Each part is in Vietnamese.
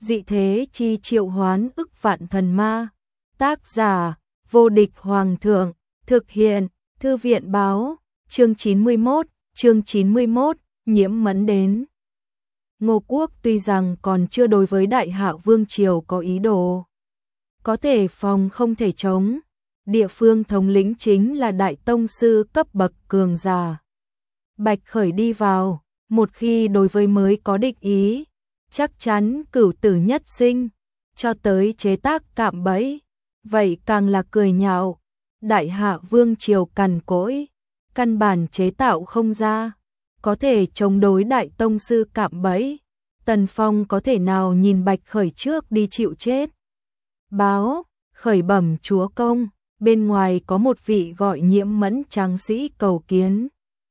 dị thế chi triệu hoán ức vạn thần ma. Tác giả, vô địch hoàng thượng, thực hiện, thư viện báo, chương 91, Nhiễm Mẫn đến. Ngô Quốc tuy rằng còn chưa đối với Đại Hạ Vương Triều có ý đồ, có thể phòng không thể chống, địa phương thống lĩnh chính là đại tông sư cấp bậc cường giả. Bạch Khởi đi vào, một khi đối với mới có địch ý, chắc chắn cửu tử nhất sinh, cho tới chế tác cạm bẫy, vậy càng là cười nhạo. Đại Hạ Vương Triều cằn cỗi, căn bản chế tạo không ra, có thể chống đối đại tông sư cạm bẫy. Tần Phong có thể nào nhìn Bạch Khởi trước đi chịu chết. Báo, khởi bẩm chúa công, bên ngoài có một vị gọi Nhiễm Mẫn tráng sĩ cầu kiến.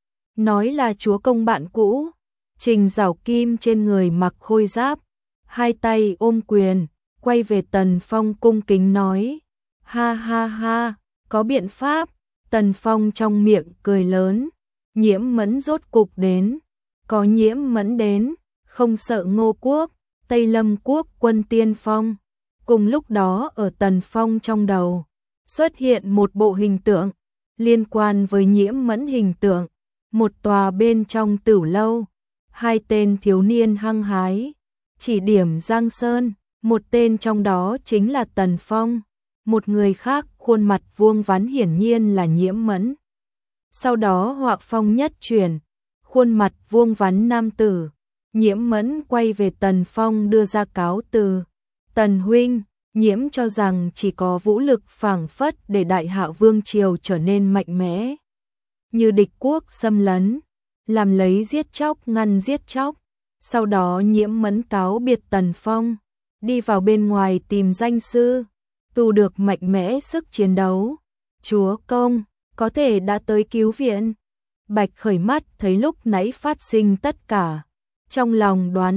Nói là chúa công bạn cũ. Trình Giảo Kim trên người mặc khôi giáp, hai tay ôm quyền, quay về Tần Phong cung kính nói. Ha ha ha, có biện pháp. Tần Phong trong miệng cười lớn. Nhiễm Mẫn rốt cục đến. Có Nhiễm Mẫn đến, không sợ Ngô Quốc, Tây Lâm Quốc quân tiên phong. Cùng lúc đó ở Tần Phong trong đầu xuất hiện một bộ hình tượng liên quan với Nhiễm Mẫn hình tượng. Một tòa bên trong tửu lâu, hai tên thiếu niên hăng hái chỉ điểm Giang Sơn, một tên trong đó chính là Tần Phong, một người khác khuôn mặt vuông vắn hiển nhiên là Nhiễm Mẫn. Sau đó họa phong nhất chuyển, khuôn mặt vuông vắn nam tử, Nhiễm Mẫn quay về Tần Phong đưa ra cáo từ. Tần huynh, Nhiễm cho rằng chỉ có vũ lực phảng phất để Đại Hạ Vương Triều trở nên mạnh mẽ. Như địch quốc xâm lấn, làm lấy giết chóc ngăn giết chóc. Sau đó Nhiễm Mẫn cáo biệt Tần Phong, đi vào bên ngoài tìm danh sư, tu được mạnh mẽ sức chiến đấu. Chúa công, có thể đã tới cứu viện. Bạch Khởi mắt thấy lúc nãy phát sinh tất cả, trong lòng đoán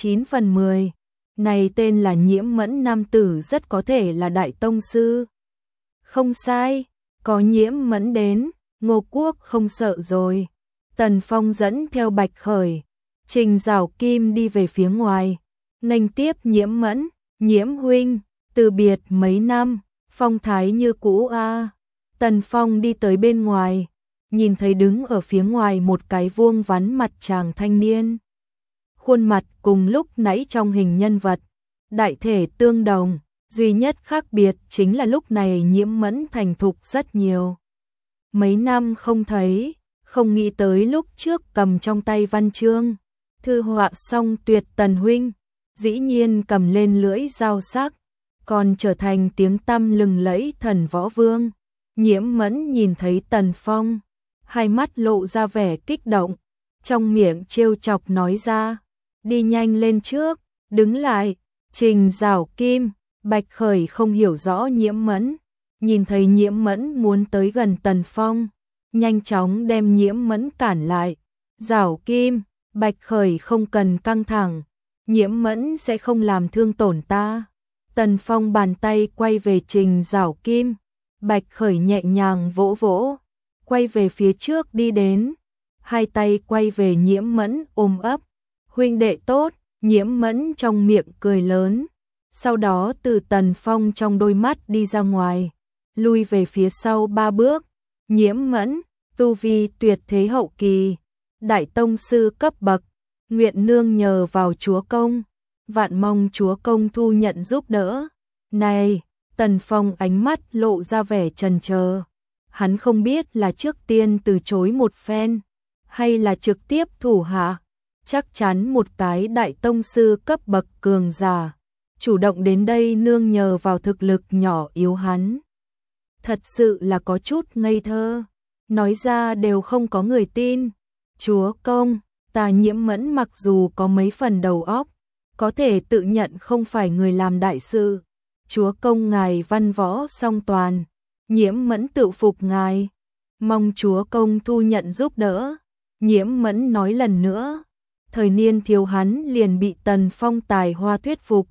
89/10. Này tên là Nhiễm Mẫn nam tử rất có thể là đại tông sư. Không sai, có Nhiễm Mẫn đến, Ngô Quốc không sợ rồi. Tần Phong dẫn theo Bạch Khởi, Trình Giảo Kim đi về phía ngoài, nghênh tiếp Nhiễm Mẫn. Nhiễm huynh, từ biệt mấy năm, phong thái như cũ a. Tần Phong đi tới bên ngoài, nhìn thấy đứng ở phía ngoài một cái vuông vắn mặt chàng thanh niên. Khuôn mặt cùng lúc nãy trong hình nhân vật, đại thể tương đồng, duy nhất khác biệt chính là lúc này Nhiễm Mẫn thành thục rất nhiều. Mấy năm không thấy, không nghĩ tới lúc trước cầm trong tay văn chương, thư họa xong tuyệt Tần huynh, dĩ nhiên cầm lên lưỡi dao sắc, còn trở thành tiếng tăm lừng lẫy thần võ vương. Nhiễm Mẫn nhìn thấy Tần Phong, hai mắt lộ ra vẻ kích động, trong miệng trêu chọc nói ra, đi nhanh lên trước, đứng lại. Trình Giảo Kim, Bạch Khởi không hiểu rõ Nhiễm Mẫn, nhìn thấy Nhiễm Mẫn muốn tới gần Tần Phong, nhanh chóng đem Nhiễm Mẫn cản lại. Giảo Kim, Bạch Khởi không cần căng thẳng, Nhiễm Mẫn sẽ không làm thương tổn ta. Tần Phong bàn tay quay về Trình Giảo Kim, Bạch Khởi nhẹ nhàng vỗ vỗ, quay về phía trước đi đến, hai tay quay về Nhiễm Mẫn ôm ấp. Huynh đệ tốt. Nhiễm Mẫn trong miệng cười lớn, sau đó từ Tần Phong trong đôi mắt đi ra ngoài, lui về phía sau 3 bước. Nhiễm Mẫn, tu vi tuyệt thế hậu kỳ, đại tông sư cấp bậc, nguyện nương nhờ vào chúa công, vạn mong chúa công thu nhận giúp đỡ. Này, Tần Phong ánh mắt lộ ra vẻ chần chờ, hắn không biết là trước tiên từ chối một phen, hay là trực tiếp thủ hạ. Chắc chắn một cái đại tông sư cấp bậc cường giả, chủ động đến đây nương nhờ vào thực lực nhỏ yếu hắn. Thật sự là có chút ngây thơ, nói ra đều không có người tin. Chúa công, ta Nhiễm Mẫn mặc dù có mấy phần đầu óc, có thể tự nhận không phải người làm đại sự. Chúa công ngài văn võ song toàn, Nhiễm Mẫn tự phục ngài, mong chúa công thu nhận giúp đỡ. Nhiễm Mẫn nói lần nữa. Thời niên thiếu hắn liền bị Tần Phong tài hoa thuyết phục.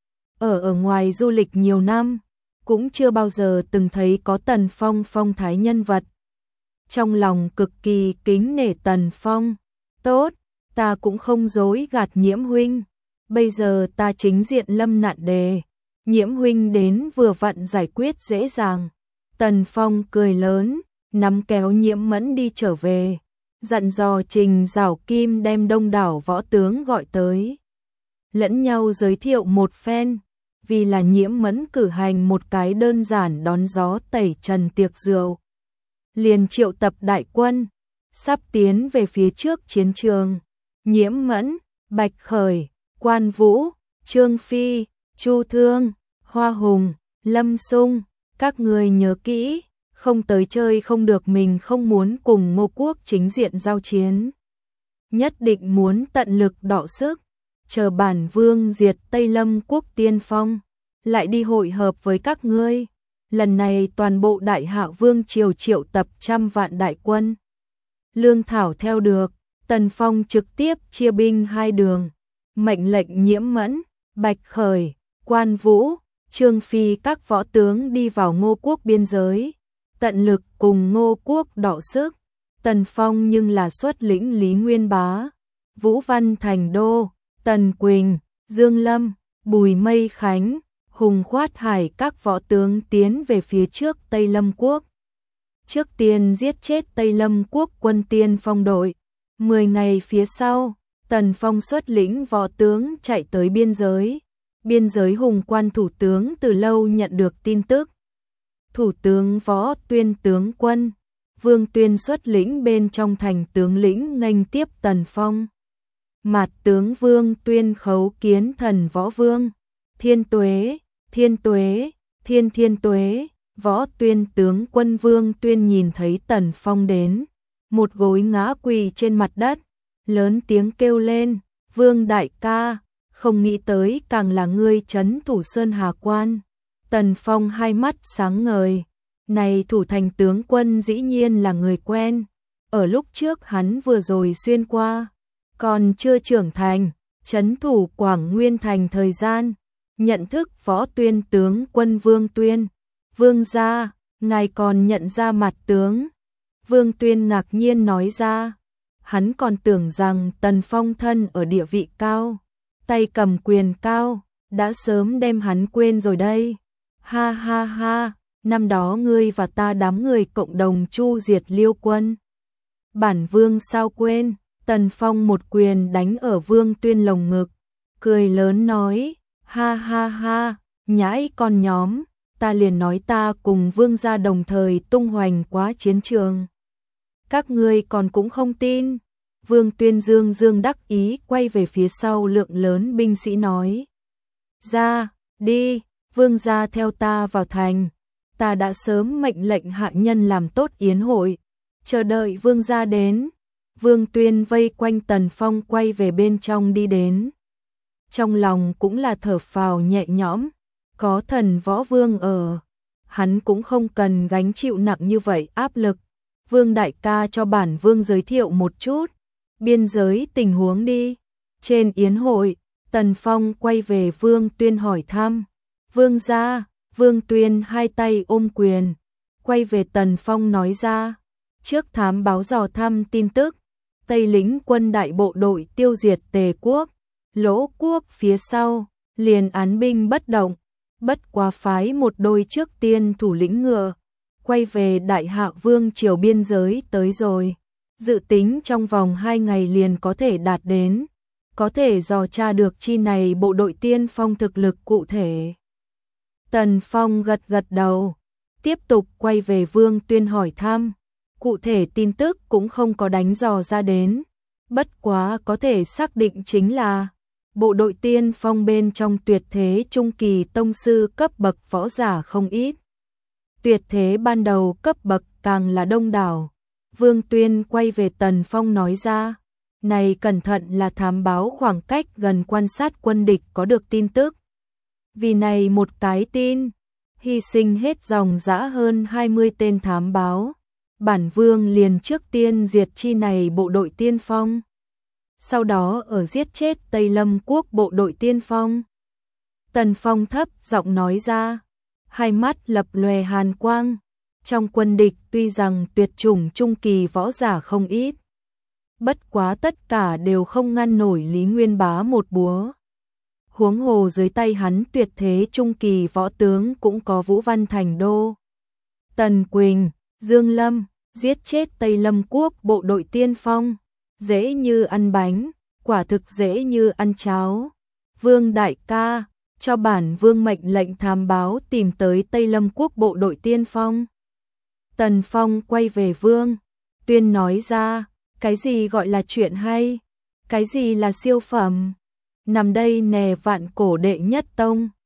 Ở ngoài du lịch nhiều năm, cũng chưa bao giờ từng thấy có Tần Phong phong thái nhân vật. Trong lòng cực kỳ kính nể Tần Phong. Tốt, ta cũng không dối gạt Nhiễm huynh. bây giờ ta chính diện lâm nạn đề, Nhiễm huynh đến vừa vặn giải quyết dễ dàng. Tần Phong cười lớn, nắm kéo Nhiễm Mẫn đi trở về, dặn dò Trình Giảo Kim đem đông đảo võ tướng gọi tới. Lẫn nhau giới thiệu một phen, vì là Nhiễm Mẫn cử hành một cái đơn giản đón gió tẩy trần tiệc rượu. Liền triệu tập đại quân, sắp tiến về phía trước chiến trường. Nhiễm Mẫn, Bạch Khởi, Quan Vũ, Trương Phi, Chu Thương, Hoa Hùng, Lâm Sung, các người nhớ kỹ, không tới chơi không được, mình không muốn cùng Ngô Quốc chính diện giao chiến. Nhất định muốn tận lực đọ sức, chờ bản vương diệt Tây Lâm Quốc tiên phong, lại đi hội hợp với các ngươi. Lần này toàn bộ Đại Hạ Vương triều triệu tập 100 vạn đại quân. Lương thảo theo được, Tần Phong trực tiếp chia binh hai đường, mệnh lệnh Nhiễm Mẫn, Bạch Khởi, Quan Vũ, Trương Phi các võ tướng đi vào Ngô Quốc biên giới, tận lực cùng Ngô Quốc đọ sức. Tần Phong nhưng là xuất lĩnh Lý Nguyên Bá, Vũ Văn Thành Đô, Tần Quỳnh, Dương Lâm, Bùi Mây Khánh, Hùng Khoát Hải các võ tướng tiến về phía trước Tây Lâm Quốc. Trước tiên giết chết Tây Lâm Quốc quân tiên phong đội. 10 ngày phía sau, Tần Phong xuất lĩnh võ tướng chạy tới biên giới. Biên giới Hùng Quan thủ tướng từ lâu nhận được tin tức. Thủ tướng Võ Tuyên tướng quân, Vương Tuyên xuất lĩnh bên trong thành tướng lĩnh nghênh tiếp Tần Phong. Mạt tướng Vương Tuyên khấu kiến thần Võ Vương, Thiên Tuế, Thiên Tuế, Thiên Tuế. Võ Tuyên tướng quân Vương Tuyên nhìn thấy Tần Phong đến, một gối ngã quỳ trên mặt đất, lớn tiếng kêu lên, Vương đại ca, không nghĩ tới càng là ngươi trấn thủ Sơn Hà Quan. Tần Phong hai mắt sáng ngời, này thủ thành tướng quân dĩ nhiên là người quen, ở lúc trước hắn vừa rồi xuyên qua, còn chưa trưởng thành, trấn thủ Quảng Nguyên thành thời gian, nhận thức Võ Tuyên tướng quân Vương Tuyên. Vương gia, ngài còn nhận ra mặt tướng. Vương Tuyên ngạc nhiên nói ra, hắn còn tưởng rằng Tần Phong thân ở địa vị cao, tay cầm quyền cao, đã sớm đem hắn quên rồi đây. Ha ha ha, năm đó ngươi và ta đám người cộng đồng chu diệt Liêu quân. Bản vương sao quên. Tần Phong một quyền đánh ở Vương Tuyên lồng ngực, cười lớn nói, ha ha ha, nhãi con nhóm, ta liền nói ta cùng vương gia đồng thời tung hoành quá chiến trường. Các ngươi còn cũng không tin. Vương Tuyên dương dương đắc ý quay về phía sau lượng lớn binh sĩ nói, ra, đi, vương gia theo ta vào thành, ta đã sớm mệnh lệnh hạ nhân làm tốt yến hội, chờ đợi vương gia đến. Vương Tuyên vây quanh Tần Phong quay về bên trong đi đến. Trong lòng cũng là thở phào nhẹ nhõm, có thần Võ Vương ở, hắn cũng không cần gánh chịu nặng như vậy áp lực. Vương đại ca cho bản vương giới thiệu một chút biên giới tình huống đi. Trên yến hội, Tần Phong quay về Vương Tuyên hỏi thăm. Vương gia, Vương Tuyên hai tay ôm quyền, quay về Tần Phong nói ra, trước thám báo dò thăm tin tức, Tây lĩnh quân đại bộ đội tiêu diệt Tề quốc, Lỗ quốc phía sau, liền án binh bất động, bất quá phái một đôi trước tiên thủ lĩnh ngựa, quay về Đại Hạ Vương triều biên giới tới rồi, dự tính trong vòng 2 ngày liền có thể đạt đến, có thể dò tra được chi này bộ đội tiên phong thực lực cụ thể. Tần Phong gật gật đầu, tiếp tục quay về Vương Tuyên hỏi thăm, cụ thể tin tức cũng không có đánh dò ra đến, bất quá có thể xác định chính là bộ đội tiên phong bên trong tuyệt thế trung kỳ tông sư cấp bậc võ giả không ít. Tuyệt thế ban đầu cấp bậc càng là đông đảo. Vương Tuyên quay về Tần Phong nói ra, này cẩn thận là thám báo khoảng cách gần quan sát quân địch có được tin tức. Vì này một cái tin, hy sinh hết dòng dã hơn 20 tên thám báo. Bản vương liền trước tiên diệt chi này bộ đội tiên phong. Sau đó ở giết chết Tây Lâm quốc bộ đội tiên phong. Tần Phong thấp giọng nói ra, hai mắt lập lòe hàn quang. Trong quân địch tuy rằng tuyệt chủng trung kỳ võ giả không ít, bất quá tất cả đều không ngăn nổi Lý Nguyên Bá một búa. huống hồ dưới tay hắn tuyệt thế trung kỳ võ tướng cũng có Vũ Văn Thành Đô, Tần Quỳnh, Dương Lâm, giết chết Tây Lâm quốc bộ đội tiên phong, dễ như ăn bánh, quả thực dễ như ăn cháo. Vương đại ca, cho bản vương mệnh lệnh thám báo tìm tới Tây Lâm quốc bộ đội tiên phong. Tần Phong quay về vương, tuyên nói ra, cái gì gọi là chuyện hay, cái gì là siêu phẩm. Nằm đây nè vạn cổ đệ nhất tông,